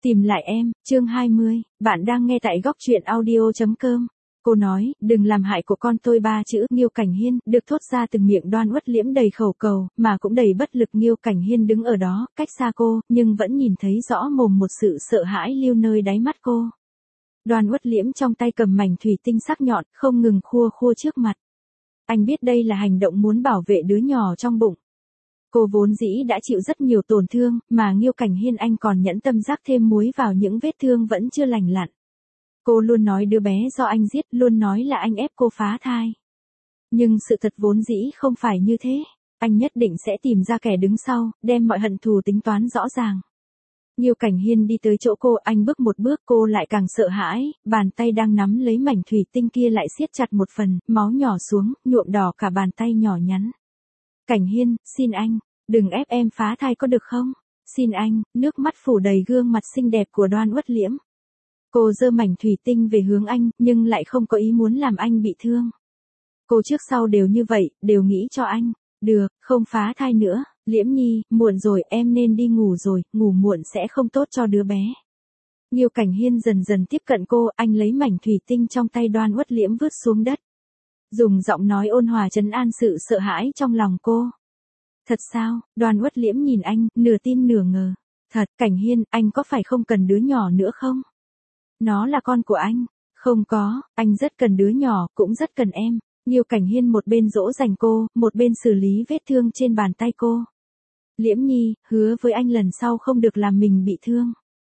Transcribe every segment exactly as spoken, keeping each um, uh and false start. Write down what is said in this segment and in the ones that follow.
Tìm lại em, chương hai mươi, bạn đang nghe tại góc truyện audio chấm com. Cô nói, đừng làm hại của con tôi, ba chữ Nghiêu Cảnh Hiên được thốt ra từng miệng Đoan Uất Liễm đầy khẩu cầu, mà cũng đầy bất lực. Nghiêu Cảnh Hiên đứng ở đó, cách xa cô, nhưng vẫn nhìn thấy rõ mồm một sự sợ hãi lưu nơi đáy mắt cô. Đoan Uất Liễm trong tay cầm mảnh thủy tinh sắc nhọn, không ngừng khua khua trước mặt. Anh biết đây là hành động muốn bảo vệ đứa nhỏ trong bụng. Cô vốn dĩ đã chịu rất nhiều tổn thương, mà Nghiêu Cảnh Hiên anh còn nhẫn tâm rắc thêm muối vào những vết thương vẫn chưa lành lặn. Cô luôn nói đứa bé do anh giết, luôn nói là anh ép cô phá thai. Nhưng sự thật vốn dĩ không phải như thế. Anh nhất định sẽ tìm ra kẻ đứng sau, đem mọi hận thù tính toán rõ ràng. Nghiêu Cảnh Hiên đi tới chỗ cô, anh bước một bước, cô lại càng sợ hãi, bàn tay đang nắm lấy mảnh thủy tinh kia lại siết chặt một phần, máu nhỏ xuống, nhuộm đỏ cả bàn tay nhỏ nhắn. Cảnh Hiên, xin anh, đừng ép em phá thai có được không? Xin anh, nước mắt phủ đầy gương mặt xinh đẹp của Đoan Uất Liễm. Cô giơ mảnh thủy tinh về hướng anh, nhưng lại không có ý muốn làm anh bị thương. Cô trước sau đều như vậy, đều nghĩ cho anh. Được, không phá thai nữa, Liễm Nhi, muộn rồi, em nên đi ngủ rồi, ngủ muộn sẽ không tốt cho đứa bé. Nghiêu Cảnh Hiên dần dần tiếp cận cô, anh lấy mảnh thủy tinh trong tay Đoan Uất Liễm vứt xuống đất. Dùng giọng nói ôn hòa trấn an sự sợ hãi trong lòng cô. Thật sao? Đoan Uất Liễm nhìn anh, nửa tin nửa ngờ. Thật, Cảnh Hiên, anh có phải không cần đứa nhỏ nữa không? Nó là con của anh. Không có, anh rất cần đứa nhỏ, cũng rất cần em. Nghiêu Cảnh Hiên một bên dỗ dành cô, một bên xử lý vết thương trên bàn tay cô. Liễm Nhi, hứa với anh lần sau không được làm mình bị thương.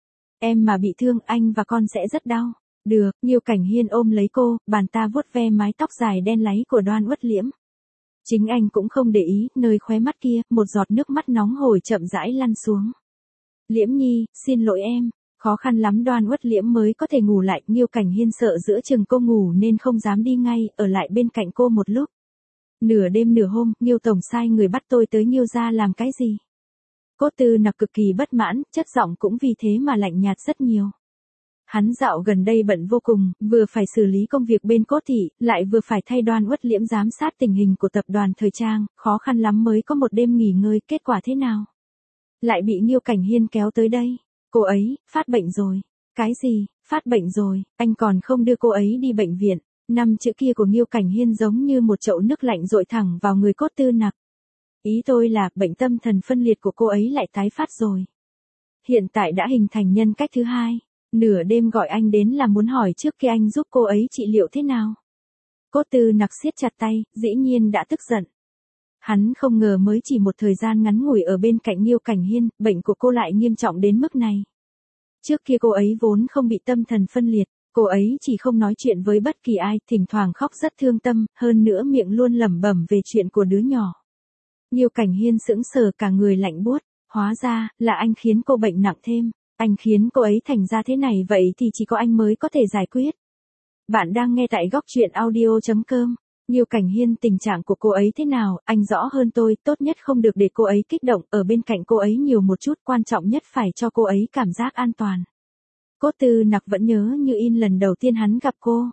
Em mà bị thương, anh và con sẽ rất đau. Được, Nghiêu Cảnh Hiên ôm lấy cô, bàn ta vuốt ve mái tóc dài đen láy của Đoan Uất Liễm. Chính anh cũng không để ý, nơi khóe mắt kia, một giọt nước mắt nóng hổi chậm rãi lăn xuống. Liễm Nhi, xin lỗi em, khó khăn lắm Đoan Uất Liễm mới có thể ngủ lại. Nghiêu Cảnh Hiên sợ giữa chừng cô ngủ nên không dám đi ngay, ở lại bên cạnh cô một lúc. Nửa đêm nửa hôm, Nghiêu tổng sai người bắt tôi tới Nghiêu gia làm cái gì? Cốt Tư Nặc cực kỳ bất mãn, chất giọng cũng vì thế mà lạnh nhạt rất nhiều. Hắn dạo gần đây bận vô cùng, vừa phải xử lý công việc bên Cốt thị, lại vừa phải thay Đoan Uất Liễm giám sát tình hình của tập đoàn thời trang, khó khăn lắm mới có một đêm nghỉ ngơi. Kết quả thế nào? Lại bị Nghiêu Cảnh Hiên kéo tới đây. Cô ấy, phát bệnh rồi. Cái gì, phát bệnh rồi, anh còn không đưa cô ấy đi bệnh viện. Năm chữ kia của Nghiêu Cảnh Hiên giống như một chậu nước lạnh dội thẳng vào người Cốt Tư Nặc. Ý tôi là, bệnh tâm thần phân liệt của cô ấy lại tái phát rồi. Hiện tại đã hình thành nhân cách thứ hai. Nửa đêm gọi anh đến là muốn hỏi trước khi anh giúp cô ấy trị liệu thế nào. Cốt Tư Nặc siết chặt tay, dĩ nhiên đã tức giận. Hắn không ngờ mới chỉ một thời gian ngắn ngủi ở bên cạnh Nghiêu Cảnh Hiên, bệnh của cô lại nghiêm trọng đến mức này. Trước kia cô ấy vốn không bị tâm thần phân liệt, cô ấy chỉ không nói chuyện với bất kỳ ai, thỉnh thoảng khóc rất thương tâm, hơn nữa miệng luôn lẩm bẩm về chuyện của đứa nhỏ. Nghiêu Cảnh Hiên sững sờ cả người lạnh buốt, hóa ra là anh khiến cô bệnh nặng thêm. Anh khiến cô ấy thành ra thế này, vậy thì chỉ có anh mới có thể giải quyết. Bạn đang nghe tại góc truyện audio chấm com. Nghiêu Cảnh Hiên, tình trạng của cô ấy thế nào, anh rõ hơn tôi, tốt nhất không được để cô ấy kích động, ở bên cạnh cô ấy nhiều một chút, quan trọng nhất phải cho cô ấy cảm giác an toàn. Cốt Tư Nặc vẫn nhớ như in lần đầu tiên hắn gặp cô.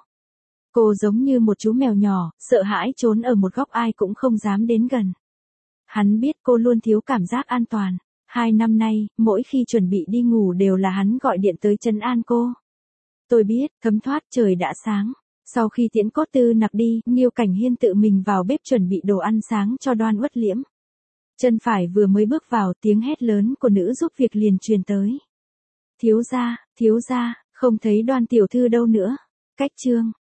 Cô giống như một chú mèo nhỏ, sợ hãi trốn ở một góc, ai cũng không dám đến gần. Hắn biết cô luôn thiếu cảm giác an toàn. Hai năm nay, mỗi khi chuẩn bị đi ngủ đều là hắn gọi điện tới trấn an cô. Tôi biết, thấm thoát, trời đã sáng. Sau khi tiễn Cốt Tư Nặc đi, Nghiêu Cảnh Hiên tự mình vào bếp chuẩn bị đồ ăn sáng cho Đoan Uất Liễm. Chân phải vừa mới bước vào, tiếng hét lớn của nữ giúp việc liền truyền tới. Thiếu gia, thiếu gia, không thấy Đoan tiểu thư đâu nữa. Cách chương.